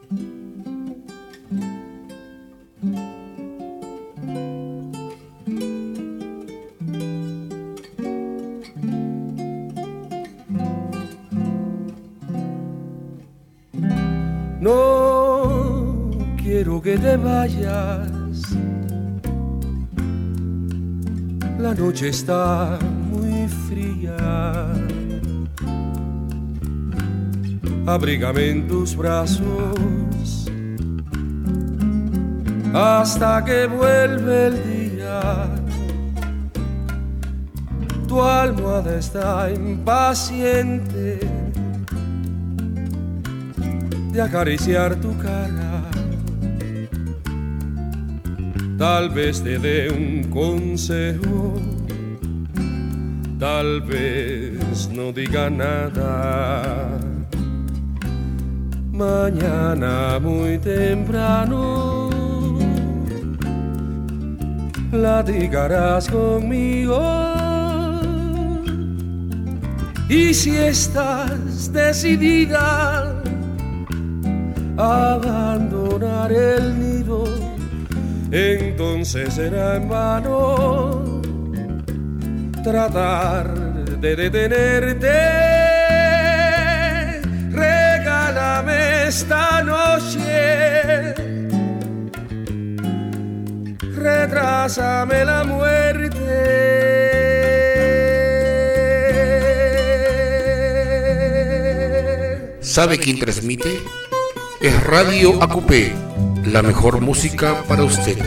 No quiero que te vayas, la noche está muy fría. Abrígame en tus brazos hasta que vuelve el día. Tu almohada está impaciente de acariciar tu cara. Tal vez te dé un consejo, tal vez no diga nada. Mañana muy temprano platicarás conmigo. Y si estás decidida a abandonar el nido, entonces será en vano tratar de detenerte. Regálame esta noche, retrásame la muerte. ¿Sabe quién transmite? Es Radio Acupé, la mejor música para usted.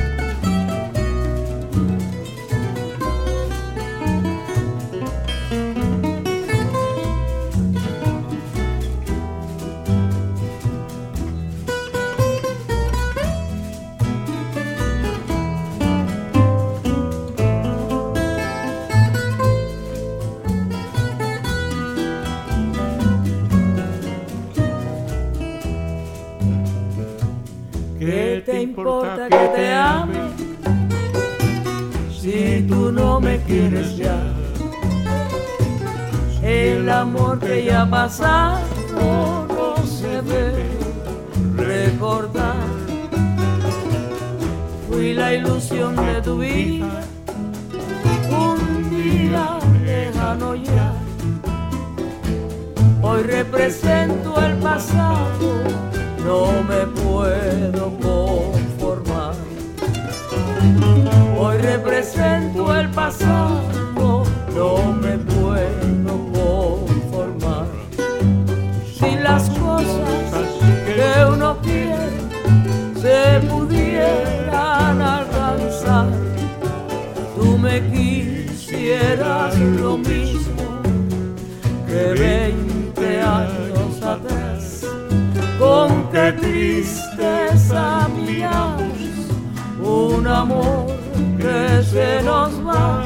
¿Qué te importa que te ame si tú no me quieres ya? El amor que ya ha pasado no se debe recordar. Fui la ilusión de tu vida, un día lejano ya. Hoy represento el pasado, no me puedo conformar. Hoy represento el pasado, no me puedo conformar. Si las cosas que uno quiere se pudieran alcanzar, tú me quisieras lo mismo que 20 años atrás. Con qué tristeza miramos un amor que se nos va.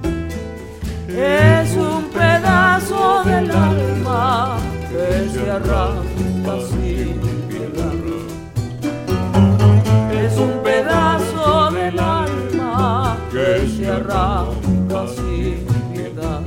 Es un pedazo del alma que se arranca sin piedad. Es un pedazo del alma que se arranca sin piedad.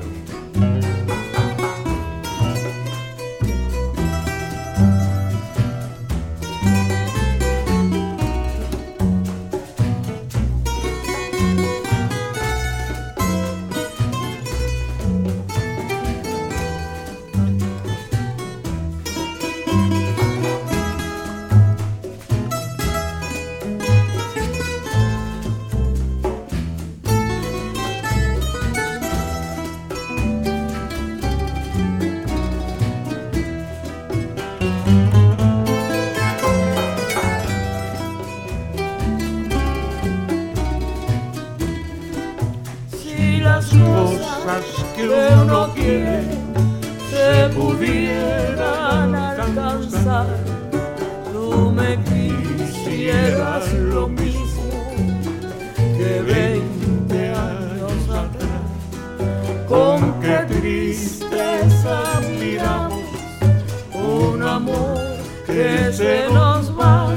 Que uno quiere se pudieran alcanzar, tú me quisieras lo mismo que 20 años atrás. Con qué tristeza miramos un amor que se nos va.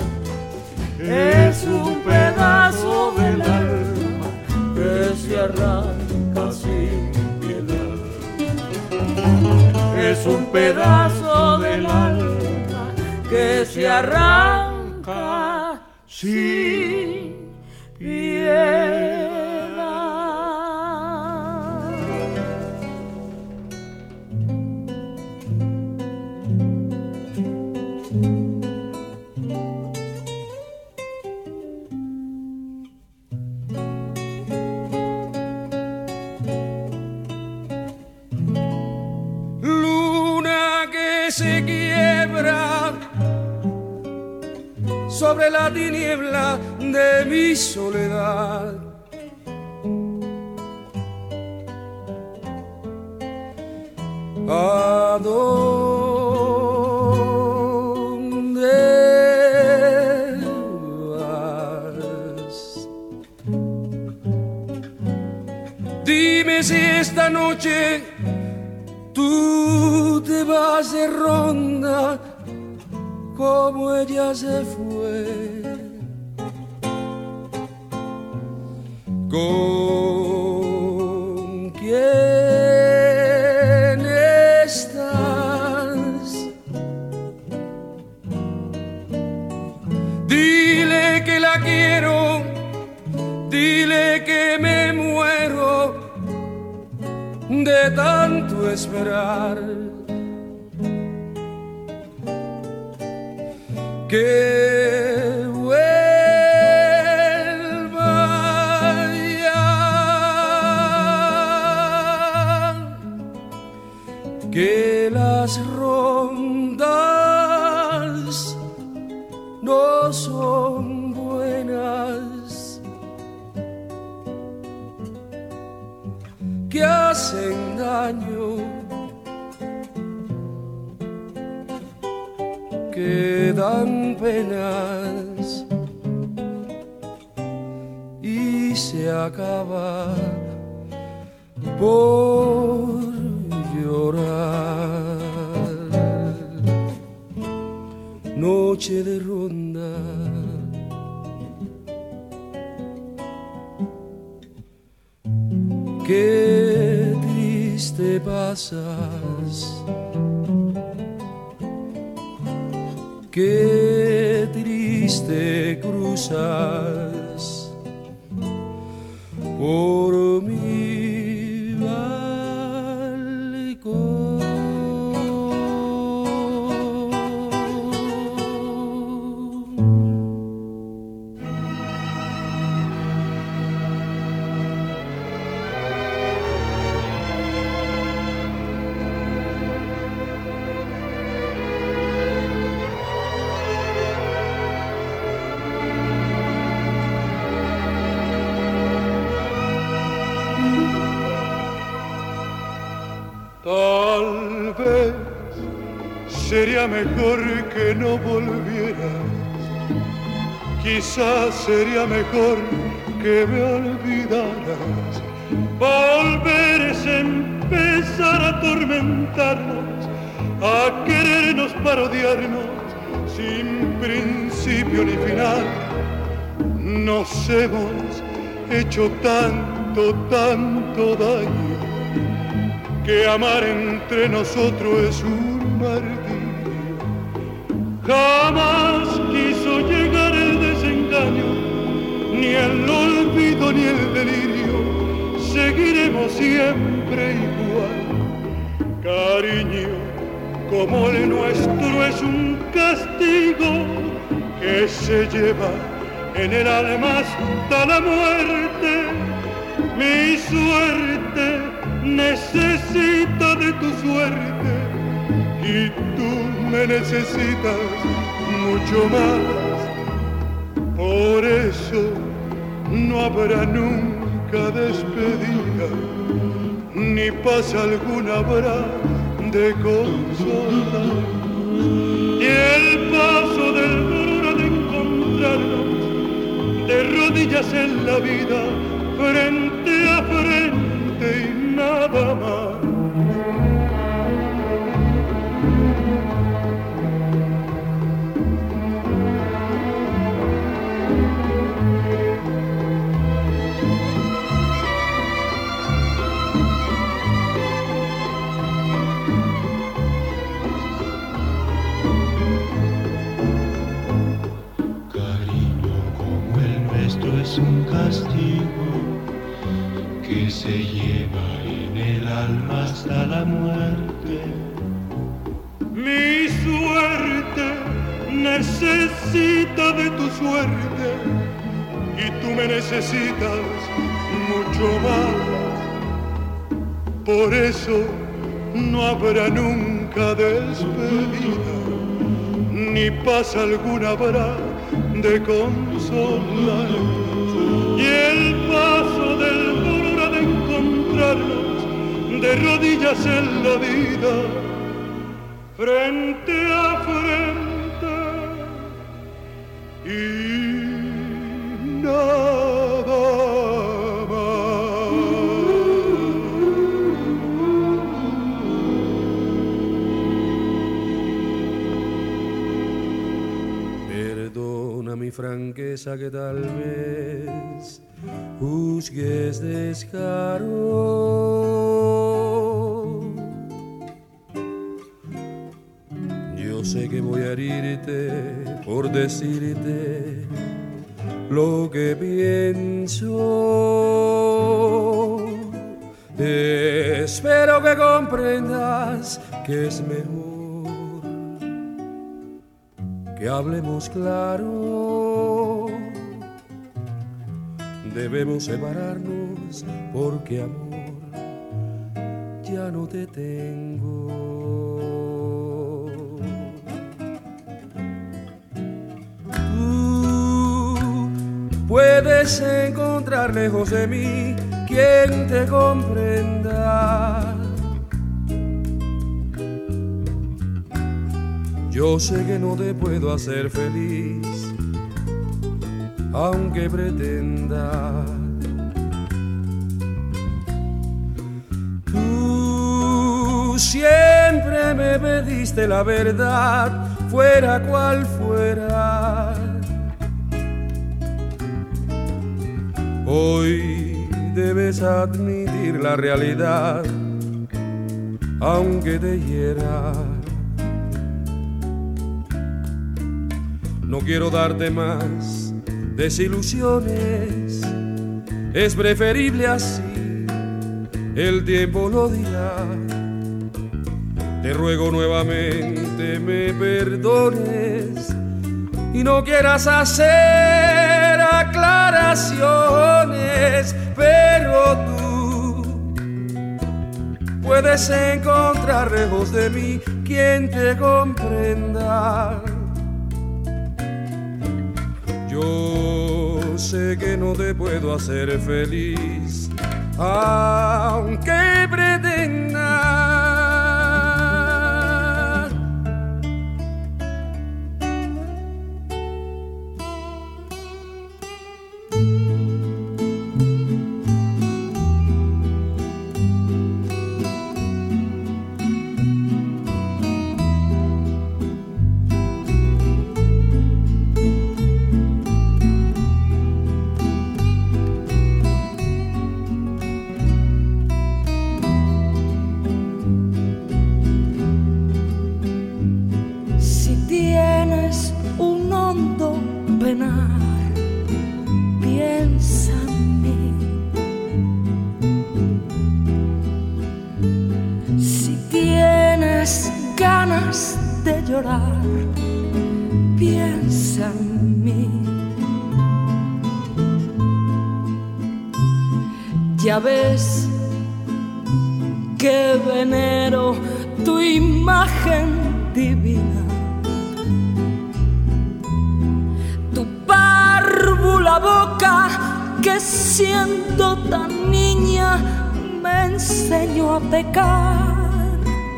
Es un pedazo del alma que se arranca sin piedad. Es un pedazo del alma que se arranca sin piedad. Se quiebra sobre la tiniebla de mi soledad. ¿A dónde vas? Dime si esta noche tú te vas de ronda como ella se fue. ¿Con quién estás? Dile que la quiero, dile que me muero de tanto esperar, que vuelva ya, que las rondas no son buenas, que hacen daño, que dan penas y se acaba por llorar. Noche de ronda, qué triste pasas, qué triste cruzas por mi balcón. Tal vez sería mejor que no volvieras, quizás sería mejor que me olvidaras. Volver es empezar a atormentarnos, a querernos para odiarnos, sin principio ni final. Nos hemos hecho tanto, tanto daño, que amar entre nosotros es un martirio. Jamás quiso llegar el desengaño, ni el olvido ni el delirio. Seguiremos siempre igual. Cariño como el nuestro es un castigo que se lleva en el alma hasta la muerte. Mi suerte necesita de tu suerte y tú me necesitas mucho más. Por eso no habrá nunca despedida, ni paz alguna habrá de consolar. Y el paso del dolor de encontrarnos de rodillas en la vida, frente a frente y nada más. es un castigo que se lleva en el alma hasta la muerte. Mi suerte necesita de tu suerte y tú me necesitas mucho más. Por eso no habrá nunca despedida, ni paz alguna habrá de consolar. Y el paso del dolor ha de encontrarnos de rodillas en la vida, frente a frente, y nada más. Perdona mi franqueza que tal vez juzgues descaro. Yo sé que voy a herirte por decirte lo que pienso. Espero que comprendas que es mejor que hablemos claro. Debemos separarnos porque amor ya no te tengo. Puedes encontrar lejos de mí quien te comprenda. Yo sé que no te puedo hacer feliz, aunque pretenda. Tú siempre me pediste la verdad, fuera cual fuera. Hoy debes admitir la realidad, aunque te hiera. No quiero darte más desilusiones, es preferible así, el tiempo lo dirá. Te ruego nuevamente me perdones y no quieras hacer aclaraciones, pero tú puedes encontrar lejos de mí quien te comprenda. Yo sé que no te puedo hacer feliz, aunque pretenda. Piensa en mí. Si tienes ganas de llorar, piensa en mí. Ya ves que venero tu imagen divina. La boca que siendo tan niña me enseñó a pecar.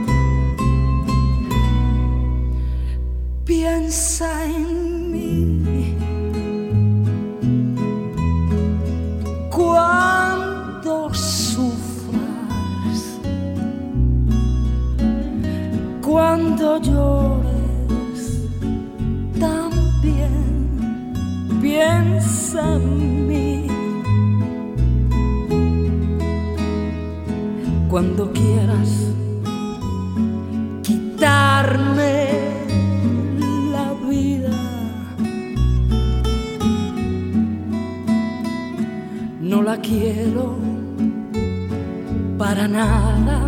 Piensa en mí cuando sufras, cuando llores también. Piensa en mí cuando quieras quitarme la vida. la quiero para nada,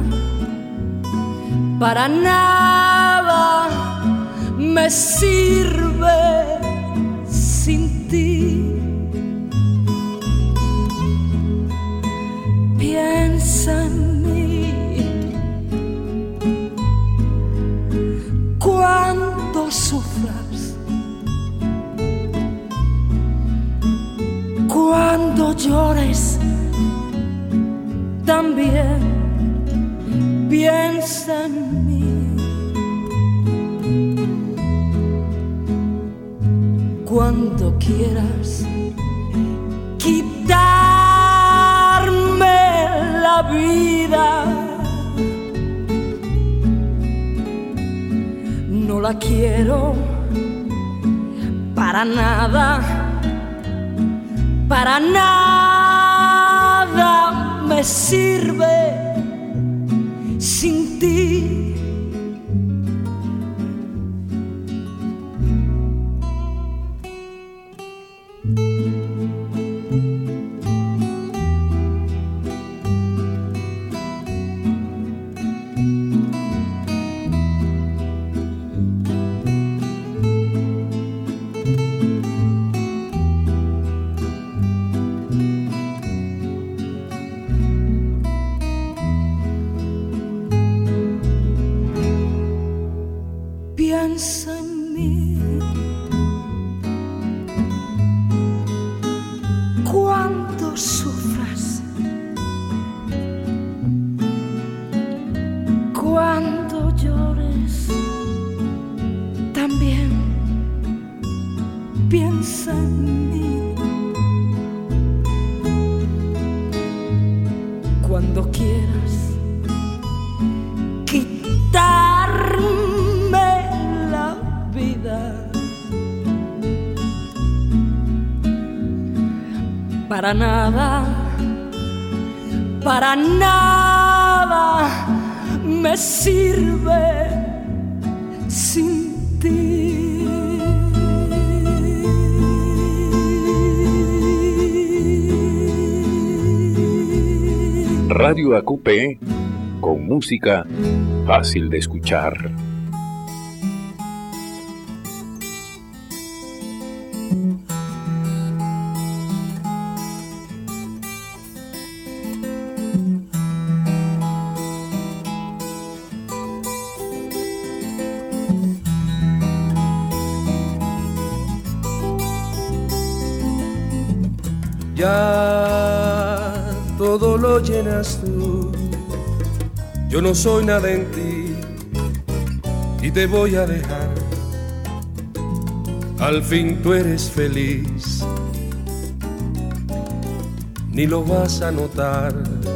para nada me sirve sin ti. Piensa en mí cuando sufras, cuando llores también. Piensa en mí cuando quieras quitarme la vida. No la quiero para nada, para nada me sirve sin ti. Piensa en mí cuando sufras, cuando llores también. Piensa en mí cuando quieras quitarme para nada, para nada me sirve sin ti. Radio ACUPE, con música fácil de escuchar. Ya todo lo llenas tú, yo no soy nada en ti y te voy a dejar. Al fin tú eres feliz, ni lo vas a notar.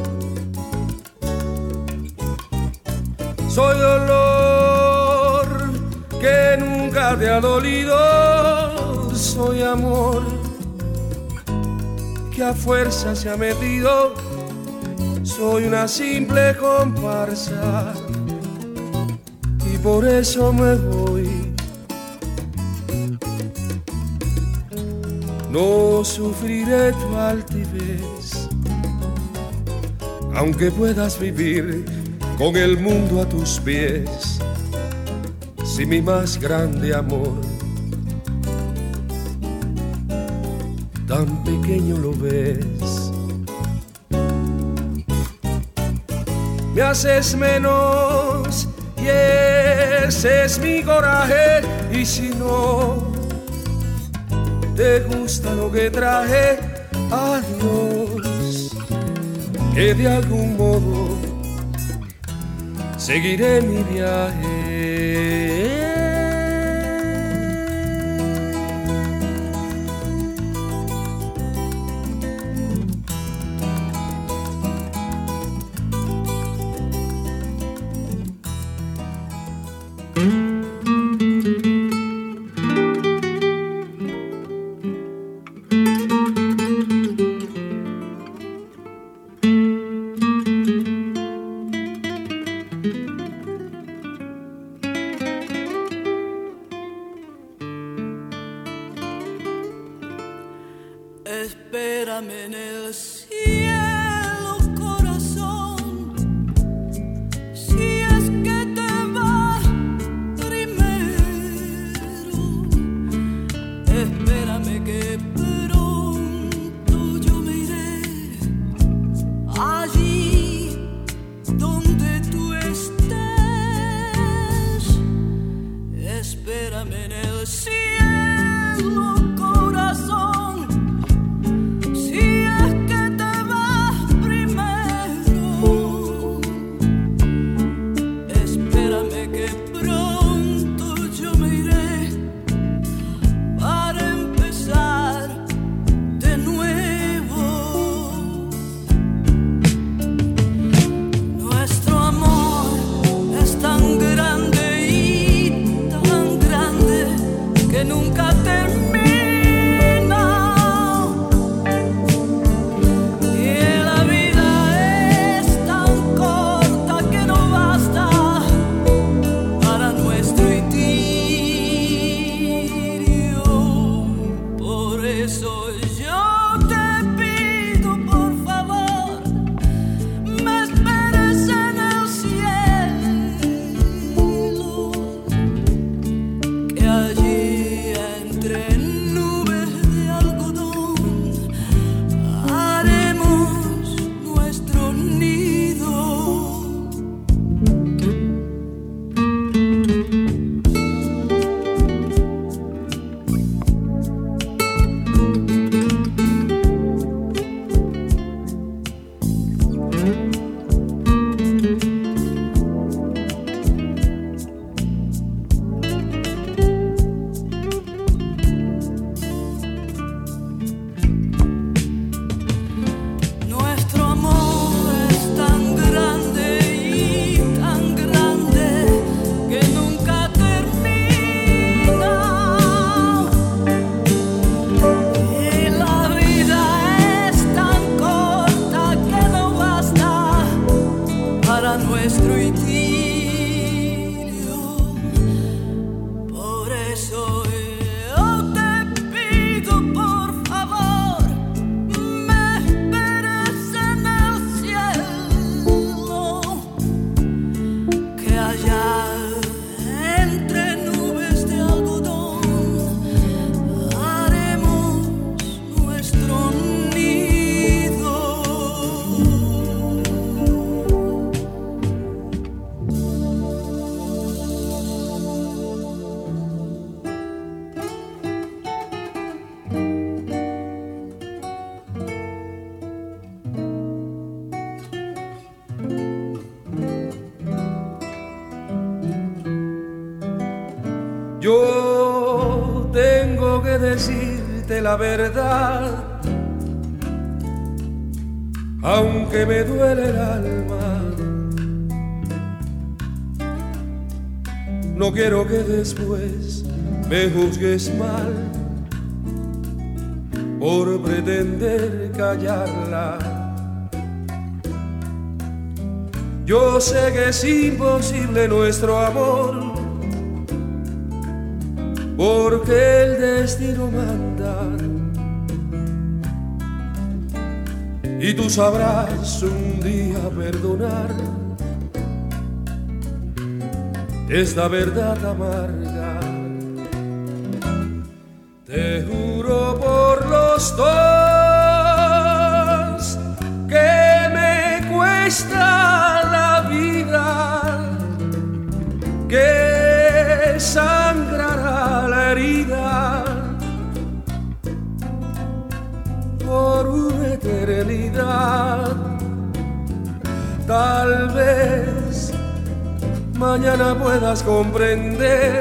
Soy dolor que nunca te ha dolido, soy amor que a fuerza se ha metido, soy una simple comparsa y por eso me voy. No sufriré tu altivez, aunque puedas vivir con el mundo a tus pies. Si mi más grande amor tan pequeño lo ves, me haces menos y ese es mi coraje. Y si no te gusta lo que traje, adiós, que de algún modo seguiré mi viaje. Espérame en el cielo, espérame que pronto yo me iré allí donde tú estés. Espérame en el cielo, corazón, si es que te vas primero. Espérame que pronto yo me iré para empezar de nuevo. Nuestro amor es tan grande y tan grande que nunca termina. Y la vida es tan corta que no basta para nuestro idilio. Por eso yo te pido, por favor, me esperes en el cielo, que allí entre nubes de algodón haremos nuestro nido. Nuestro amor es tan grande y tan grande que nunca termina. Y la vida es tan corta que no basta para nuestro idilio. Por eso yo te pido, por favor, me esperes en el cielo, que allá entre nubes de algodón haremos nuestro nido. Yo tengo que decirte la verdad, aunque me duele el alma. No quiero que después me juzgues mal por pretender callarla. Yo sé que es imposible nuestro amor, porque el destino manda, y tú sabrás un día perdonar esta verdad amarga. Te juro por los dos que me cuesta la vida, que sangrará la herida por una eternidad. Tal vez mañana puedas comprender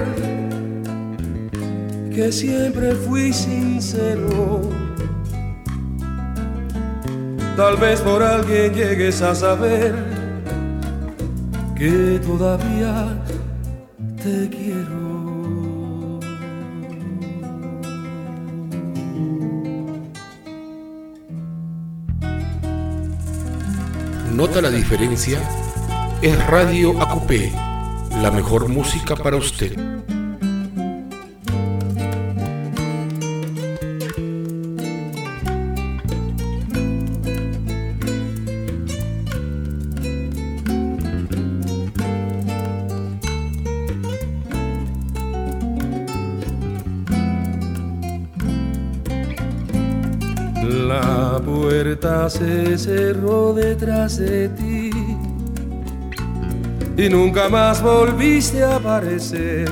que siempre fui sincero. Tal vez por alguien llegues a saber que todavía te quiero. ¿Nota la diferencia? Es Radio Acupé, la mejor música para usted. La puerta se cerró detrás de ti y nunca más volviste a aparecer.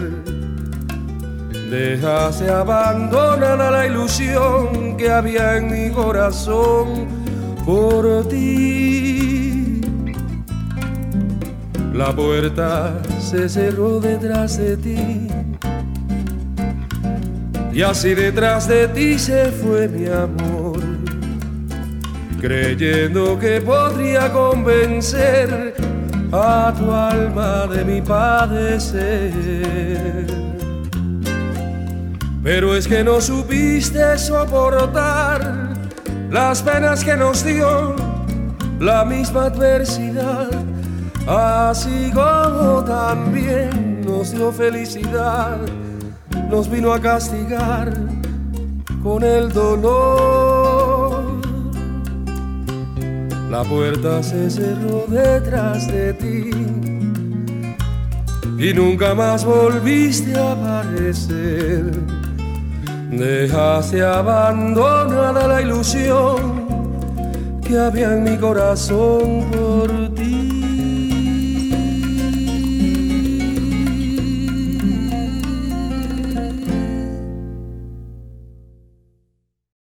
Dejaste abandonada la ilusión que había en mi corazón por ti. La puerta se cerró detrás de ti y así detrás de ti se fue mi amor, creyendo que podría convencer a tu alma de mi padecer. Pero es que no supiste soportar las penas que nos dio la misma adversidad, así como también nos dio felicidad, nos vino a castigar con el dolor. La puerta se cerró detrás de ti y nunca más volviste a aparecer. Dejaste abandonada la ilusión que había en mi corazón por ti.